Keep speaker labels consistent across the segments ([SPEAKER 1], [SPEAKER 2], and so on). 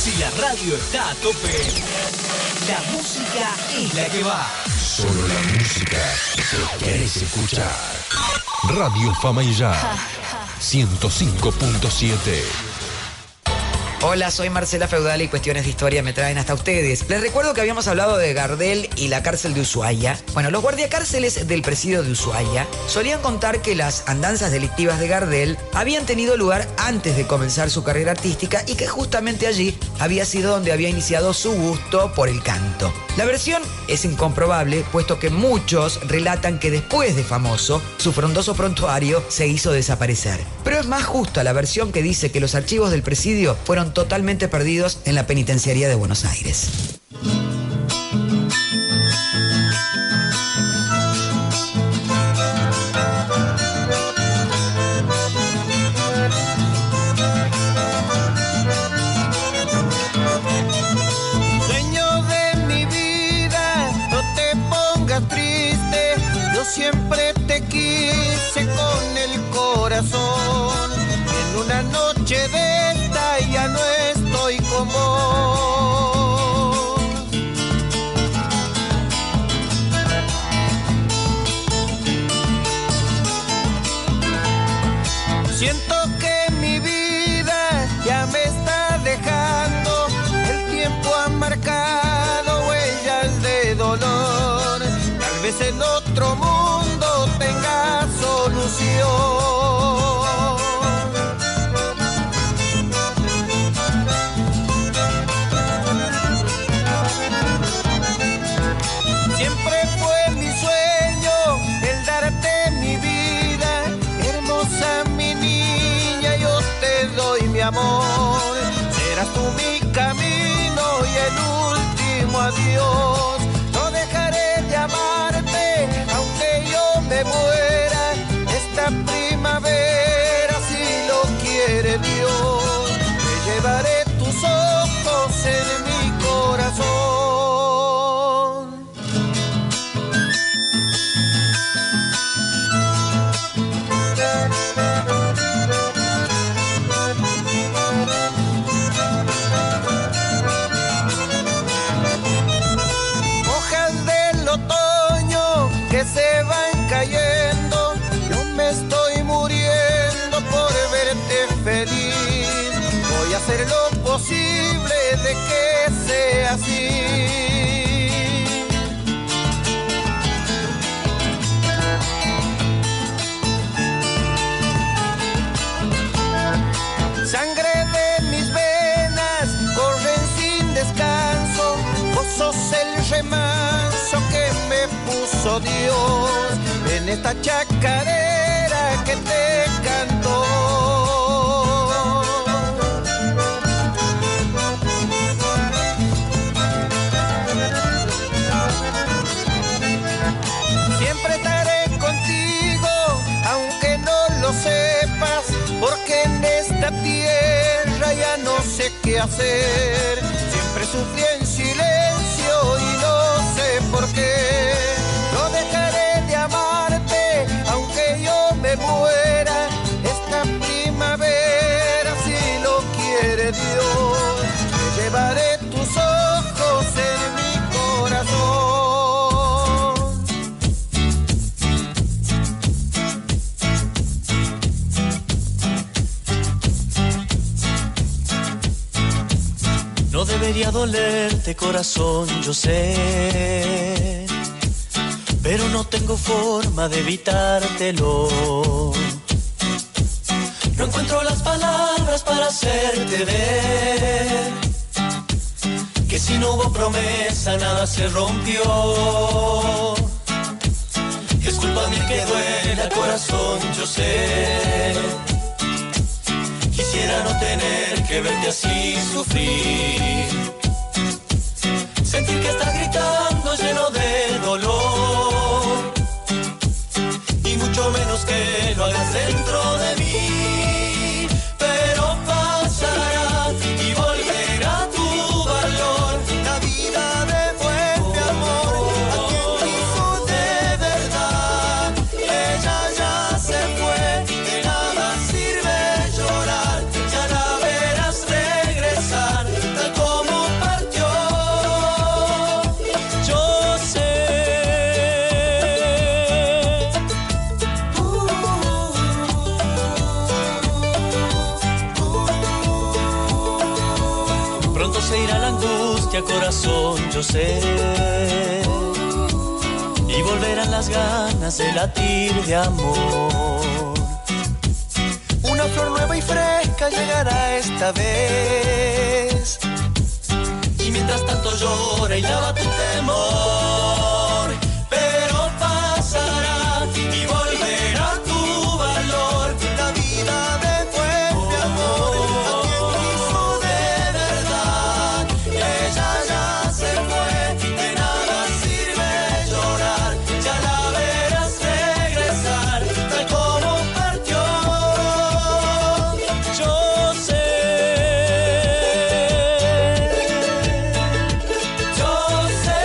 [SPEAKER 1] Si la radio está a tope, la música es la que va.
[SPEAKER 2] Solo la música que querés escuchar. Radio Fama y Ya 105.7.
[SPEAKER 3] Hola, soy Marcela Feudal y cuestiones de historia me traen hasta ustedes. Les recuerdo que habíamos hablado de Gardel y la cárcel de Ushuaia. Bueno, los guardiacárceles del presidio de Ushuaia solían contar que las andanzas delictivas de Gardel habían tenido lugar antes de comenzar su carrera artística y que justamente allí había sido donde había iniciado su gusto por el canto. La versión es incomprobable, puesto que muchos relatan que después de famoso, su frondoso prontuario se hizo desaparecer. Pero es más justa la versión que dice que los archivos del presidio fueron totalmente perdidos en la penitenciaría de Buenos Aires.
[SPEAKER 4] Sueño de mi vida, no te pongas triste, yo siempre te quise con el corazón. En una noche de esta ya no estoy con vos. Siento que mi vida ya me está dejando, el tiempo ha marcado huellas de dolor. Tal vez en otro mundo tenga solución. Siempre fue mi sueño el darte mi vida, hermosa mi niña, yo te doy mi amor. Serás tú mi camino y el último adiós. No dejaré de amarte aunque yo me muera. Esta primavera si lo quiere Dios, te llevaré tus ojos en mi corazón. Que se van cayendo, yo me estoy muriendo por verte feliz. Voy a hacer lo posible de que sea así. Sangre de mis venas corren sin descanso, vos sos el remanso que me puso Dios en esta chacarera que te cantó. Siempre estaré contigo aunque no lo sepas, porque en esta tierra ya no sé qué hacer. Siempre sufrí en silencio y no sé por qué. No dejaré de amarte aunque yo me muera. Esta primavera si lo quiere Dios, te llevaré tus ojos en mi corazón.
[SPEAKER 5] No debería dolerte, corazón, yo sé, pero no tengo forma de evitártelo. No encuentro las palabras para hacerte ver que si no hubo promesa nada se rompió. Es culpa mía que duela, corazón, yo sé. Quisiera no tener que verte así sufrir, sentir que estás gritando lleno de dolor, y mucho menos que lo hagas dentro de mí. Pero pasará y volverá tu valor. La vida devuelve amor a quien quiso de verdad. Ella ya se fue, de nada sirve llorar. Ya la verás regresar, tal Pronto se irá la angustia, corazón, yo sé. Y volverán las ganas de latir de amor.
[SPEAKER 4] Una flor nueva y fresca llegará esta vez.
[SPEAKER 5] Y mientras tanto llora y lava tu temor. Pero pasará y volverá tu valor.
[SPEAKER 4] La vida devuelve amor a quien quiso de verdad.
[SPEAKER 5] Ella ya se fue, de nada sirve llorar. Ya la verás regresar, tal como partió. Yo sé, yo sé.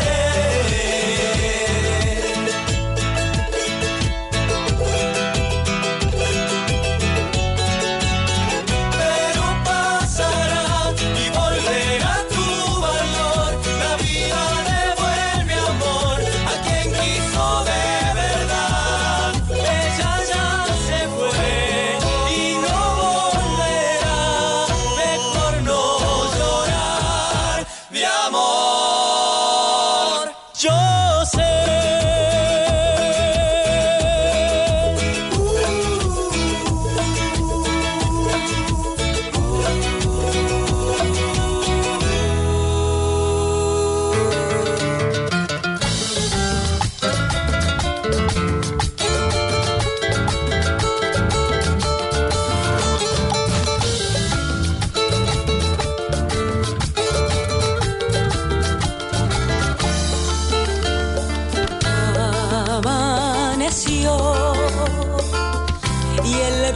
[SPEAKER 5] Pero pasará y volverá tu valor. La vida devuelve amor a quien quiso de verdad. Ella ya se fue y no volverá. Mejor no llorar de amor. Yo sé.
[SPEAKER 6] Amaneció y el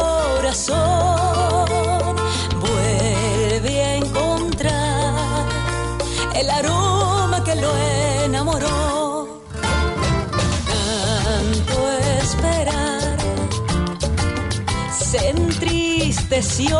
[SPEAKER 6] corazón vuelve a encontrar el aroma que lo enamoró. Tanto esperar se entristeció,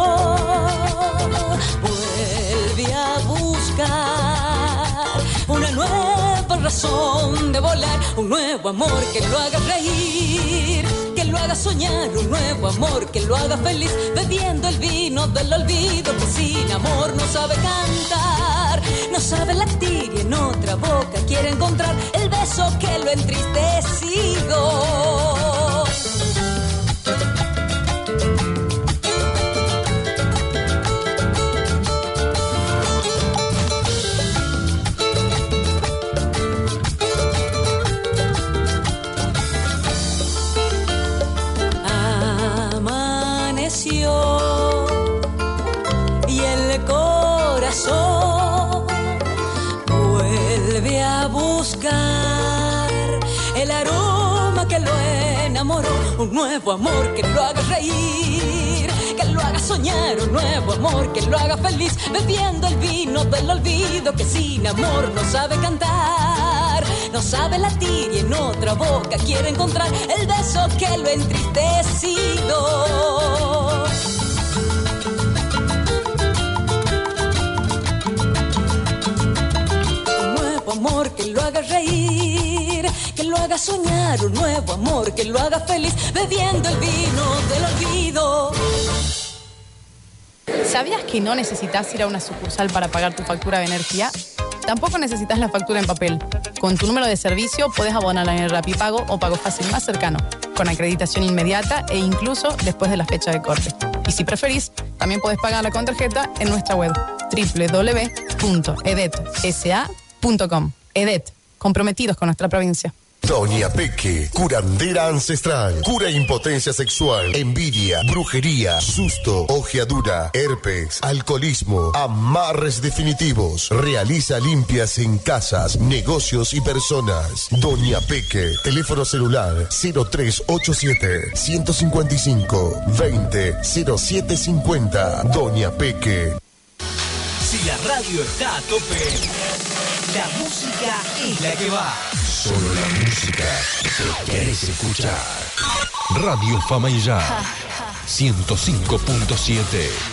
[SPEAKER 6] vuelve a buscar una nueva razón de volar, un nuevo amor que lo haga reír, que lo haga soñar, un nuevo amor que lo haga feliz, bebiendo el vino del olvido que sin amor no sabe cantar, no sabe latir y en otra boca quiere encontrar el beso que lo ha entristecido. Y el corazón vuelve a buscar el aroma que lo enamoró, un nuevo amor que lo haga reír, que lo haga soñar, un nuevo amor que lo haga feliz, bebiendo el vino del olvido que sin amor no sabe cantar, no sabe latir y en otra boca quiere encontrar el beso que lo ha entristecido. Un nuevo amor que lo haga reír, que lo haga soñar, un nuevo amor que lo haga feliz, bebiendo el vino del olvido.
[SPEAKER 7] ¿Sabías que no necesitas ir a una sucursal para pagar tu factura de energía? Tampoco necesitas la factura en papel. Con tu número de servicio puedes abonarla en el Rapipago o Pago Fácil más cercano, con acreditación inmediata e incluso después de la fecha de corte. Y si preferís, también puedes pagarla con tarjeta en nuestra web www.edetsa.com. EDET, comprometidos con nuestra provincia.
[SPEAKER 2] Doña Peque, curandera ancestral, cura impotencia sexual, envidia, brujería, susto, ojeadura, herpes, alcoholismo, amarres definitivos. Realiza limpias en casas, negocios y personas. Doña Peque, teléfono celular 0387-155-200750. Doña Peque.
[SPEAKER 1] Si la radio está a tope, la música es la que va.
[SPEAKER 2] Solo la música que querés escuchar. Radio Fama y Ya 105.7.